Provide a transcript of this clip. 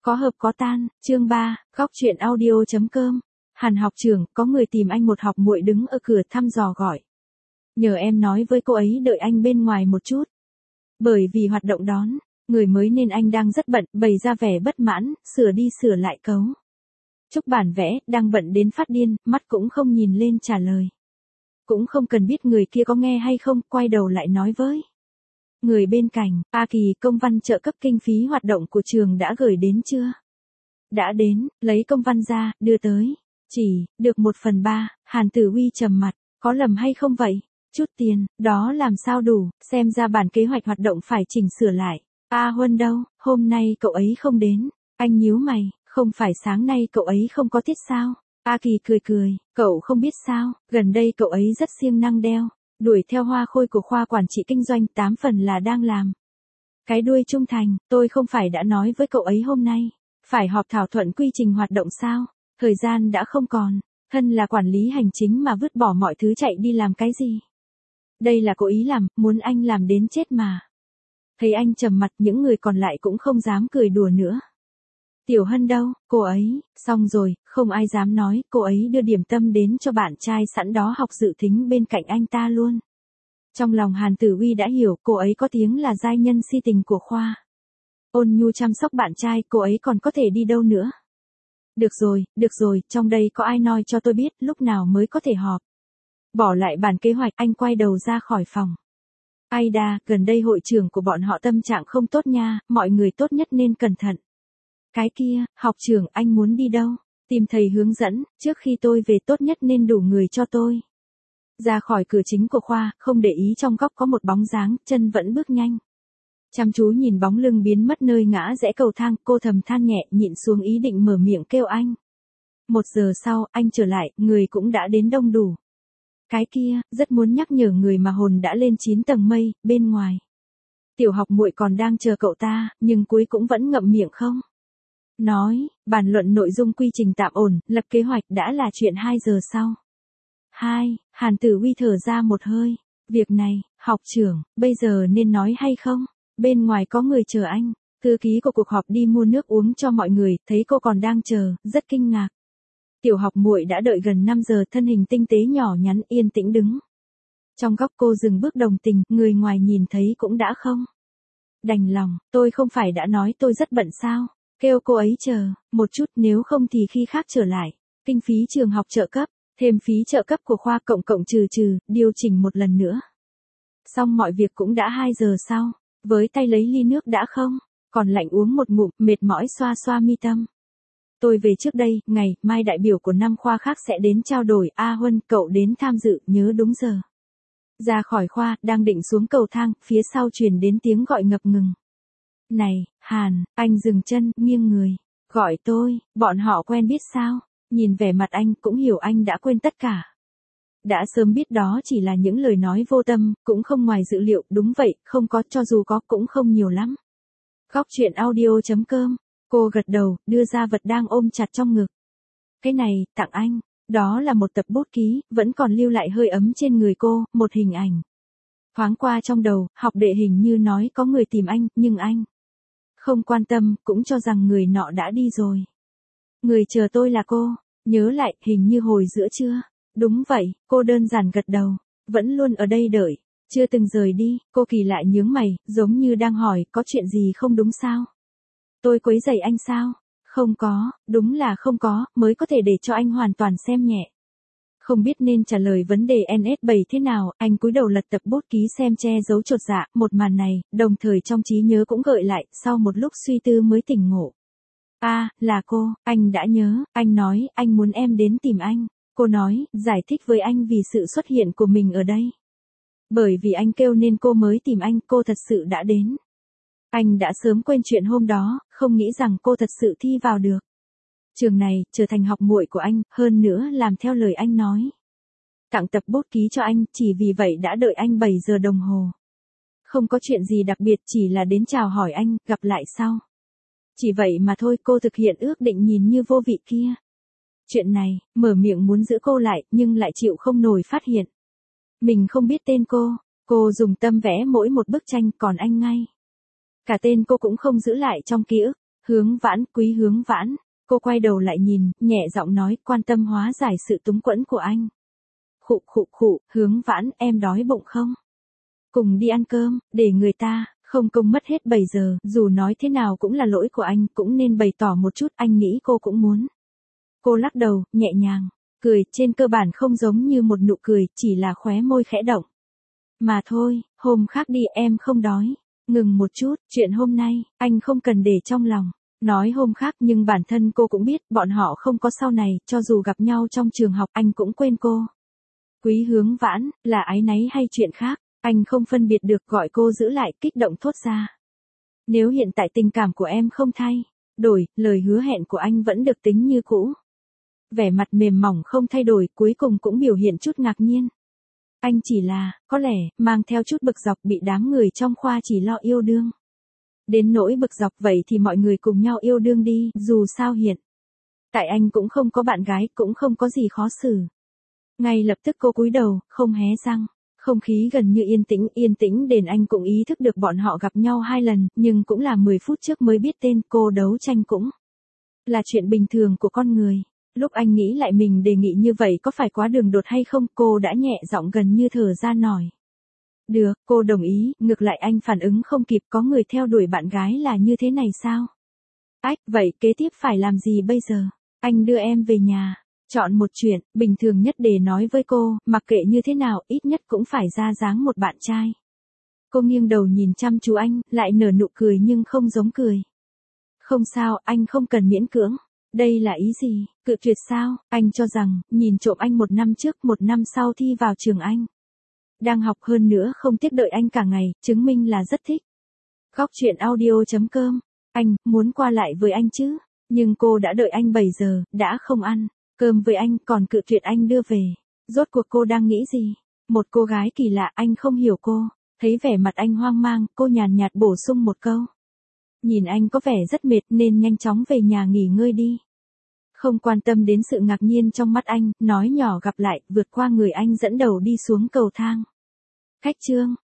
Có hợp có tan, chương 3, góc chuyện audio.com. Hàn học trưởng, có người tìm anh một học muội đứng ở cửa thăm dò gọi. Nhờ em nói với cô ấy đợi anh bên ngoài một chút. Bởi vì hoạt động đón người mới nên anh đang rất bận, bày ra vẻ bất mãn, sửa đi sửa lại cấu chúc bản vẽ, đang bận đến phát điên, mắt cũng không nhìn lên trả lời. Cũng không cần biết người kia có nghe hay không, quay đầu lại nói với người bên cạnh, A Kỳ, công văn trợ cấp kinh phí hoạt động của trường đã gửi đến chưa? Đã đến, lấy công văn ra, đưa tới. Chỉ, được 1/3, Hàn Tử Uy trầm mặt, có lầm hay không vậy? Chút tiền, đó làm sao đủ, xem ra bản kế hoạch hoạt động phải chỉnh sửa lại. A Huân đâu, hôm nay cậu ấy không đến. Anh nhíu mày, không phải sáng nay cậu ấy không có tiết sao? A Kỳ cười cười, cậu không biết sao, gần đây cậu ấy rất siêng năng đeo đuổi theo hoa khôi của khoa quản trị kinh doanh, 8 phần là đang làm cái đuôi trung thành. Tôi không phải đã nói với cậu ấy hôm nay phải họp thảo thuận quy trình hoạt động sao? Thời gian đã không còn, thân là quản lý hành chính mà vứt bỏ mọi thứ chạy đi làm cái gì? Đây là cố ý làm, muốn anh làm đến chết mà. Thấy anh trầm mặt, những người còn lại cũng không dám cười đùa nữa. Tiểu Hân đâu, cô ấy, xong rồi, không ai dám nói, cô ấy đưa điểm tâm đến cho bạn trai sẵn đó học dự thính bên cạnh anh ta luôn. Trong lòng Hàn Tử Uy đã hiểu, cô ấy có tiếng là giai nhân si tình của khoa. Ôn nhu chăm sóc bạn trai, cô ấy còn có thể đi đâu nữa. Được rồi, trong đây có ai nói cho tôi biết lúc nào mới có thể họp. Bỏ lại bản kế hoạch, anh quay đầu ra khỏi phòng. Ai đà, gần đây hội trưởng của bọn họ tâm trạng không tốt nha, mọi người tốt nhất nên cẩn thận. Cái kia, học trưởng, anh muốn đi đâu? Tìm thầy hướng dẫn, trước khi tôi về tốt nhất nên đủ người cho tôi. Ra khỏi cửa chính của khoa, không để ý trong góc có một bóng dáng, chân vẫn bước nhanh. Chăm chú nhìn bóng lưng biến mất nơi ngã rẽ cầu thang, cô thầm than nhẹ, nhịn xuống ý định mở miệng kêu anh. 1 giờ sau, anh trở lại, người cũng đã đến đông đủ. Cái kia, rất muốn nhắc nhở người mà hồn đã lên 9 tầng mây, bên ngoài. Tiểu học muội còn đang chờ cậu ta, nhưng cuối cũng vẫn ngậm miệng không nói, bàn luận nội dung quy trình tạm ổn, lập kế hoạch đã là chuyện 2 giờ sau. Hàn Tử Uy thở ra một hơi. Việc này, học trưởng, bây giờ nên nói hay không? Bên ngoài có người chờ anh. Thư ký của cuộc họp đi mua nước uống cho mọi người, thấy cô còn đang chờ, rất kinh ngạc. Tiểu học muội đã đợi gần 5 giờ, thân hình tinh tế nhỏ nhắn yên tĩnh đứng. Trong góc cô dừng bước đồng tình, người ngoài nhìn thấy cũng đã không đành lòng, tôi không phải đã nói tôi rất bận sao? Kêu cô ấy chờ một chút, nếu không thì khi khác trở lại. Kinh phí trường học trợ cấp, thêm phí trợ cấp của khoa cộng trừ, điều chỉnh một lần nữa. Xong mọi việc cũng đã 2 giờ sau, với tay lấy ly nước đã không còn lạnh uống một ngụm, mệt mỏi xoa xoa mi tâm. Tôi về trước đây, ngày mai đại biểu của 5 khoa khác sẽ đến trao đổi. A Huân, cậu đến tham dự, nhớ đúng giờ. Ra khỏi khoa, đang định xuống cầu thang, phía sau truyền đến tiếng gọi ngập ngừng. Này, Hàn, anh dừng chân, nghiêng người. Gọi tôi, bọn họ quen biết sao? Nhìn vẻ mặt anh cũng hiểu anh đã quên tất cả. Đã sớm biết đó chỉ là những lời nói vô tâm, cũng không ngoài dự liệu, đúng vậy, không có, cho dù có cũng không nhiều lắm. Góc chuyện audio.com. Cô gật đầu, đưa ra vật đang ôm chặt trong ngực. Cái này, tặng anh. Đó là một tập bút ký, vẫn còn lưu lại hơi ấm trên người cô, một hình ảnh. Thoáng qua trong đầu, học đệ hình như nói có người tìm anh, nhưng anh không quan tâm, cũng cho rằng người nọ đã đi rồi. Người chờ tôi là cô. Nhớ lại, hình như hồi giữa trưa. Đúng vậy, cô đơn giản gật đầu. Vẫn luôn ở đây đợi. Chưa từng rời đi, cô kỳ lạ nhướng mày, giống như đang hỏi, có chuyện gì không đúng sao? Tôi quấy rầy anh sao? Không có, đúng là không có, mới có thể để cho anh hoàn toàn xem nhẹ. Không biết nên trả lời vấn đề NS7 thế nào, anh cúi đầu lật tập bút ký xem che giấu chột dạ, một màn này, đồng thời trong trí nhớ cũng gợi lại, sau một lúc suy tư mới tỉnh ngộ. Là cô, anh đã nhớ, anh nói, anh muốn em đến tìm anh. Cô nói, giải thích với anh vì sự xuất hiện của mình ở đây. Bởi vì anh kêu nên cô mới tìm anh, cô thật sự đã đến. Anh đã sớm quên chuyện hôm đó, không nghĩ rằng cô thật sự thi vào được trường này, trở thành học muội của anh, hơn nữa làm theo lời anh nói. Tặng tập bút ký cho anh, chỉ vì vậy đã đợi anh 7 giờ đồng hồ. Không có chuyện gì đặc biệt, chỉ là đến chào hỏi anh, gặp lại sau. Chỉ vậy mà thôi, cô thực hiện ước định nhìn như vô vị kia. Chuyện này, mở miệng muốn giữ cô lại, nhưng lại chịu không nổi phát hiện. Mình không biết tên cô dùng tâm vẽ mỗi một bức tranh, còn anh ngay cả tên cô cũng không giữ lại trong ký ức. Hướng Vãn, Quý Hướng Vãn. Cô quay đầu lại nhìn, nhẹ giọng nói, quan tâm hóa giải sự túng quẫn của anh. Khụ, Hướng Vãn, em đói bụng không? Cùng đi ăn cơm, để người ta, không công mất hết 7 giờ, dù nói thế nào cũng là lỗi của anh, cũng nên bày tỏ một chút, anh nghĩ cô cũng muốn. Cô lắc đầu, nhẹ nhàng, cười, trên cơ bản không giống như một nụ cười, chỉ là khóe môi khẽ động. Mà thôi, hôm khác đi, em không đói. Ngừng một chút, chuyện hôm nay, anh không cần để trong lòng. Nói hôm khác nhưng bản thân cô cũng biết, bọn họ không có sau này, cho dù gặp nhau trong trường học, anh cũng quên cô. Quý Hướng Vãn, là áy náy hay chuyện khác, anh không phân biệt được, gọi cô giữ lại, kích động thốt ra. Nếu hiện tại tình cảm của em không thay đổi, lời hứa hẹn của anh vẫn được tính như cũ. Vẻ mặt mềm mỏng không thay đổi, cuối cùng cũng biểu hiện chút ngạc nhiên. Anh chỉ là, có lẽ, mang theo chút bực dọc, bị đám người trong khoa chỉ lo yêu đương. Đến nỗi bực dọc vậy thì mọi người cùng nhau yêu đương đi, dù sao hiện tại anh cũng không có bạn gái, cũng không có gì khó xử. Ngay lập tức cô cúi đầu, không hé răng. Không khí gần như yên tĩnh đến anh cũng ý thức được bọn họ gặp nhau 2 lần, nhưng cũng là 10 phút trước mới biết tên, cô đấu tranh cũng là chuyện bình thường của con người. Lúc anh nghĩ lại mình đề nghị như vậy có phải quá đường đột hay không, cô đã nhẹ giọng gần như thở ra nói. Được, cô đồng ý, ngược lại anh phản ứng không kịp, có người theo đuổi bạn gái là như thế này sao? Ách, vậy kế tiếp phải làm gì bây giờ? Anh đưa em về nhà. Chọn một chuyện, bình thường nhất để nói với cô, mặc kệ như thế nào, ít nhất cũng phải ra dáng một bạn trai. Cô nghiêng đầu nhìn chăm chú anh, lại nở nụ cười nhưng không giống cười. Không sao, anh không cần miễn cưỡng. Đây là ý gì? Cự tuyệt sao? Anh cho rằng, nhìn trộm anh 1 năm trước, 1 năm sau thi vào trường anh. Đang học hơn nữa không tiếc đợi anh cả ngày, chứng minh là rất thích. Góc chuyện audio.com. Anh, muốn qua lại với anh chứ? Nhưng cô đã đợi anh 7 giờ, đã không ăn cơm với anh, còn cự tuyệt anh đưa về. Rốt cuộc cô đang nghĩ gì? Một cô gái kỳ lạ, anh không hiểu cô. Thấy vẻ mặt anh hoang mang, cô nhàn nhạt bổ sung một câu. Nhìn anh có vẻ rất mệt nên nhanh chóng về nhà nghỉ ngơi đi. Không quan tâm đến sự ngạc nhiên trong mắt anh, nói nhỏ gặp lại, vượt qua người anh dẫn đầu đi xuống cầu thang. Khách trương.